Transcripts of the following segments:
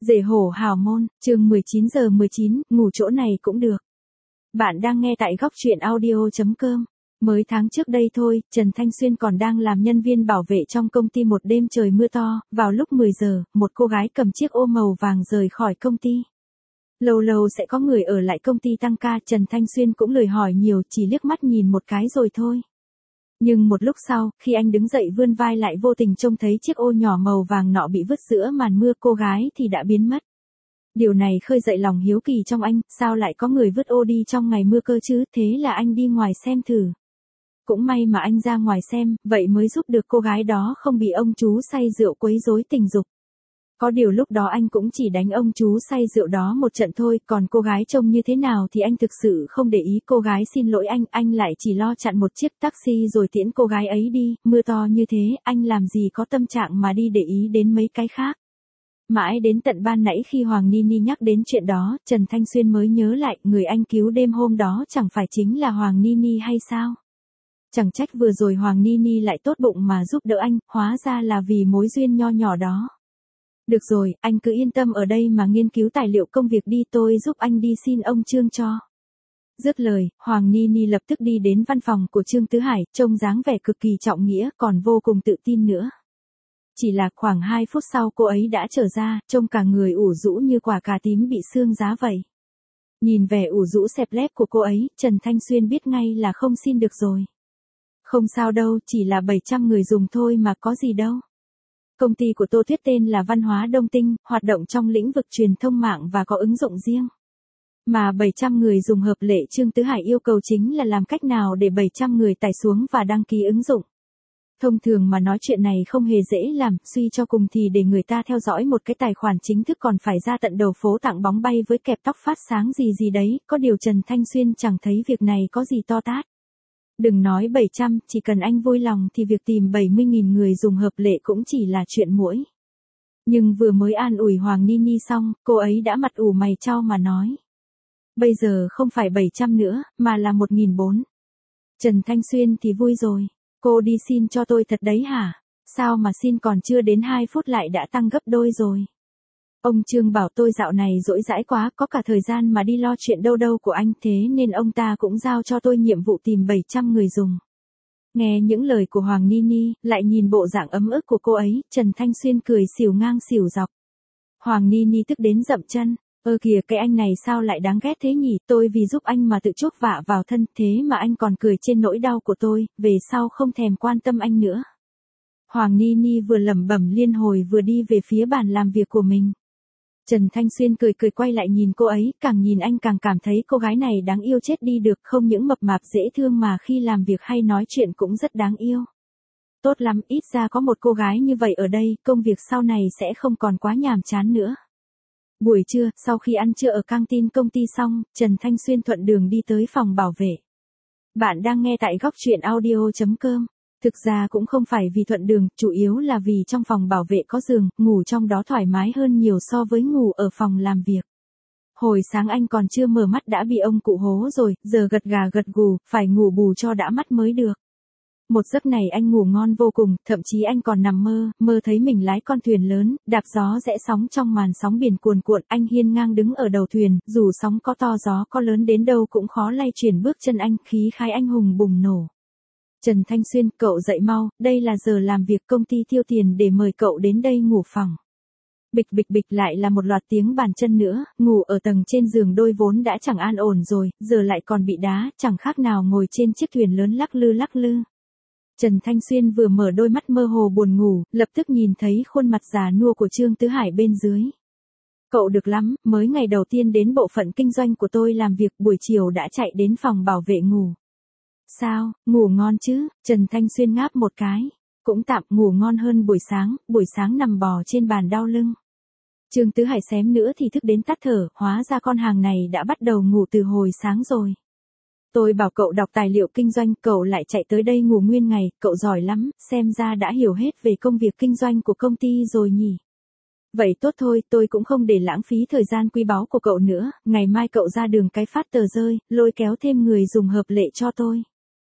Rể hổ hào môn, chương 19:19, ngủ chỗ này cũng được. Bạn đang nghe tại góc truyện audio.com. Mới tháng trước đây thôi, Trần Thanh Xuyên còn đang làm nhân viên bảo vệ trong công ty một đêm trời mưa to, vào lúc 10 giờ, một cô gái cầm chiếc ô màu vàng rời khỏi công ty. Lâu lâu sẽ có người ở lại công ty tăng ca, Trần Thanh Xuyên cũng lười hỏi nhiều, chỉ liếc mắt nhìn một cái rồi thôi. Nhưng một lúc sau, khi anh đứng dậy vươn vai lại vô tình trông thấy chiếc ô nhỏ màu vàng nọ bị vứt giữa màn mưa, cô gái thì đã biến mất. Điều này khơi dậy lòng hiếu kỳ trong anh, sao lại có người vứt ô đi trong ngày mưa cơ chứ, thế là anh đi ngoài xem thử. Cũng may mà anh ra ngoài xem, vậy mới giúp được cô gái đó không bị ông chú say rượu quấy rối tình dục. Có điều lúc đó anh cũng chỉ đánh ông chú say rượu đó một trận thôi, còn cô gái trông như thế nào thì anh thực sự không để ý. Cô gái xin lỗi anh lại chỉ lo chặn một chiếc taxi rồi tiễn cô gái ấy đi, mưa to như thế, anh làm gì có tâm trạng mà đi để ý đến mấy cái khác. Mãi đến tận ban nãy khi Hoàng Nini nhắc đến chuyện đó, Trần Thanh Xuyên mới nhớ lại, người anh cứu đêm hôm đó chẳng phải chính là Hoàng Nini hay sao? Chẳng trách vừa rồi Hoàng Nini lại tốt bụng mà giúp đỡ anh, hóa ra là vì mối duyên nho nhỏ đó. Được rồi, anh cứ yên tâm ở đây mà nghiên cứu tài liệu công việc đi, tôi giúp anh đi xin ông Trương cho. Dứt lời, Hoàng Nini lập tức đi đến văn phòng của Trương Tứ Hải, trông dáng vẻ cực kỳ trọng nghĩa, còn vô cùng tự tin nữa. Chỉ là khoảng 2 phút sau cô ấy đã trở ra, trông cả người ủ rũ như quả cà tím bị sương giá vậy. Nhìn vẻ ủ rũ xẹp lép của cô ấy, Trần Thanh Xuyên biết ngay là không xin được rồi. Không sao đâu, chỉ là 700 người dùng thôi mà có gì đâu. Công ty của Tô Tuyết tên là Văn hóa Đông Tinh, hoạt động trong lĩnh vực truyền thông mạng và có ứng dụng riêng. Mà 700 người dùng hợp lệ, Trương Tứ Hải yêu cầu chính là làm cách nào để 700 người tải xuống và đăng ký ứng dụng. Thông thường mà nói chuyện này không hề dễ làm, suy cho cùng thì để người ta theo dõi một cái tài khoản chính thức còn phải ra tận đầu phố tặng bóng bay với kẹp tóc phát sáng gì đấy, có điều Trần Thanh Xuyên chẳng thấy việc này có gì to tát. Đừng nói 700, chỉ cần anh vui lòng thì việc tìm 70.000 người dùng hợp lệ cũng chỉ là chuyện muỗi. Nhưng vừa mới an ủi Hoàng Nini xong, cô ấy đã mặt ủ mày chau mà nói. Bây giờ không phải 700 nữa, mà là 1.400. Trần Thanh Xuyên thì vui rồi. Cô đi xin cho tôi thật đấy hả? Sao mà xin còn chưa đến 2 phút lại đã tăng gấp đôi rồi? Ông Trương bảo tôi dạo này rỗi rãi quá, có cả thời gian mà đi lo chuyện đâu của anh, thế nên ông ta cũng giao cho tôi nhiệm vụ tìm 700 người dùng. Nghe những lời của Hoàng Nini, lại nhìn bộ dạng ấm ức của cô ấy, Trần Thanh Xuyên cười xỉu ngang xỉu dọc. Hoàng Nini tức đến dậm chân. Kìa, cái anh này sao lại đáng ghét thế nhỉ, tôi vì giúp anh mà tự chuốc vạ vào thân, thế mà anh còn cười trên nỗi đau của tôi, về sau không thèm quan tâm anh nữa. Hoàng Nini vừa lẩm bẩm liên hồi vừa đi về phía bàn làm việc của mình. Trần Thanh Xuyên cười quay lại nhìn cô ấy, càng nhìn anh càng cảm thấy cô gái này đáng yêu chết đi được, không những mập mạp dễ thương mà khi làm việc hay nói chuyện cũng rất đáng yêu. Tốt lắm, ít ra có một cô gái như vậy ở đây, công việc sau này sẽ không còn quá nhàm chán nữa. Buổi trưa, sau khi ăn trưa ở căng tin công ty xong, Trần Thanh Xuyên thuận đường đi tới phòng bảo vệ. Bạn đang nghe tại góc truyện audio.com. Thực ra cũng không phải vì thuận đường, chủ yếu là vì trong phòng bảo vệ có giường, ngủ trong đó thoải mái hơn nhiều so với ngủ ở phòng làm việc. Hồi sáng anh còn chưa mở mắt đã bị ông cụ hố rồi, giờ gật gà gật gù, phải ngủ bù cho đã mắt mới được. Một giấc này anh ngủ ngon vô cùng, thậm chí anh còn nằm mơ thấy mình lái con thuyền lớn, đạp gió rẽ sóng trong màn sóng biển cuồn cuộn, anh hiên ngang đứng ở đầu thuyền, dù sóng có to gió có lớn đến đâu cũng khó lay chuyển bước chân anh, khí khái anh hùng bùng nổ. Trần Thanh Xuyên, cậu dậy mau, đây là giờ làm việc, công ty tiêu tiền để mời cậu đến đây ngủ phòng. Bịch lại là một loạt tiếng bàn chân nữa, ngủ ở tầng trên giường đôi vốn đã chẳng an ổn rồi, giờ lại còn bị đá, chẳng khác nào ngồi trên chiếc thuyền lớn lắc lư. Trần Thanh Xuyên vừa mở đôi mắt mơ hồ buồn ngủ, lập tức nhìn thấy khuôn mặt già nua của Trương Tứ Hải bên dưới. Cậu được lắm, mới ngày đầu tiên đến bộ phận kinh doanh của tôi làm việc, buổi chiều đã chạy đến phòng bảo vệ ngủ. Sao, ngủ ngon chứ? Trần Thanh Xuyên ngáp một cái. Cũng tạm, ngủ ngon hơn buổi sáng nằm bò trên bàn đau lưng. Trương Tứ Hải xém nữa thì thức đến tắt thở, hóa ra con hàng này đã bắt đầu ngủ từ hồi sáng rồi. Tôi bảo cậu đọc tài liệu kinh doanh, cậu lại chạy tới đây ngủ nguyên ngày, cậu giỏi lắm, xem ra đã hiểu hết về công việc kinh doanh của công ty rồi nhỉ. Vậy tốt thôi, tôi cũng không để lãng phí thời gian quý báu của cậu nữa, ngày mai cậu ra đường cái phát tờ rơi, lôi kéo thêm người dùng hợp lệ cho tôi.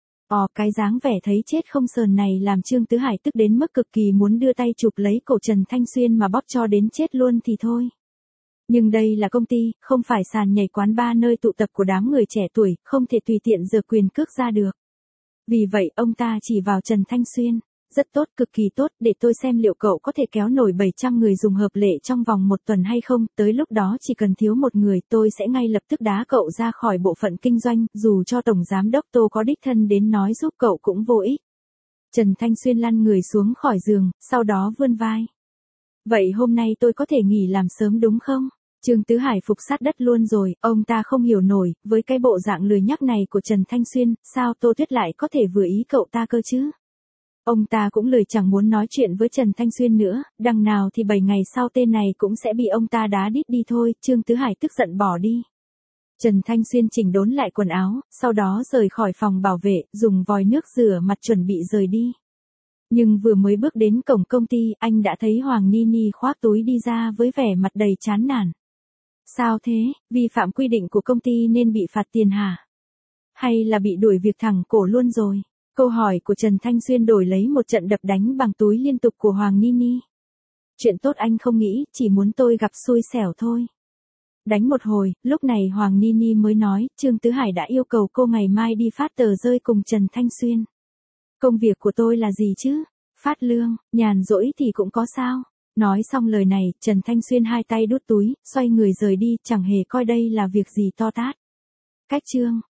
Cái dáng vẻ thấy chết không sờn này làm Trương Tứ Hải tức đến mức cực kỳ muốn đưa tay chụp lấy cổ Trần Thanh Xuyên mà bóp cho đến chết luôn thì thôi. Nhưng đây là công ty, không phải sàn nhảy quán bar nơi tụ tập của đám người trẻ tuổi, không thể tùy tiện giở quyền cước ra được. Vì vậy ông ta chỉ vào Trần Thanh Xuyên. Rất tốt, cực kỳ tốt, để tôi xem liệu cậu có thể kéo nổi 700 người dùng hợp lệ trong vòng 1 tuần hay không, tới lúc đó chỉ cần thiếu một người tôi sẽ ngay lập tức đá cậu ra khỏi bộ phận kinh doanh, dù cho Tổng Giám đốc Tô có đích thân đến nói giúp cậu cũng vô ích. Trần Thanh Xuyên lăn người xuống khỏi giường, sau đó vươn vai. Vậy hôm nay tôi có thể nghỉ làm sớm đúng không? Trương Tứ Hải phục sát đất luôn rồi, ông ta không hiểu nổi, với cái bộ dạng lười nhắc này của Trần Thanh Xuyên, sao Tô Tuyết lại có thể vừa ý cậu ta cơ chứ? Ông ta cũng lười chẳng muốn nói chuyện với Trần Thanh Xuyên nữa, đằng nào thì 7 ngày sau tên này cũng sẽ bị ông ta đá đít đi thôi, Trương Tứ Hải tức giận bỏ đi. Trần Thanh Xuyên chỉnh đốn lại quần áo, sau đó rời khỏi phòng bảo vệ, dùng vòi nước rửa mặt chuẩn bị rời đi. Nhưng vừa mới bước đến cổng công ty, anh đã thấy Hoàng Ni Ni khoác túi đi ra với vẻ mặt đầy chán nản. Sao thế, vi phạm quy định của công ty nên bị phạt tiền hả? Hay là bị đuổi việc thẳng cổ luôn rồi? Câu hỏi của Trần Thanh Xuyên đổi lấy một trận đập đánh bằng túi liên tục của Hoàng Ni Ni. Chuyện tốt anh không nghĩ, chỉ muốn tôi gặp xui xẻo thôi. Đánh một hồi, lúc này Hoàng Ni Ni mới nói, Trương Tứ Hải đã yêu cầu cô ngày mai đi phát tờ rơi cùng Trần Thanh Xuyên. Công việc của tôi là gì chứ? Phát lương, nhàn rỗi thì cũng có sao? Nói xong lời này, Trần Thanh Xuyên hai tay đút túi, xoay người rời đi, chẳng hề coi đây là việc gì to tát. Cách chương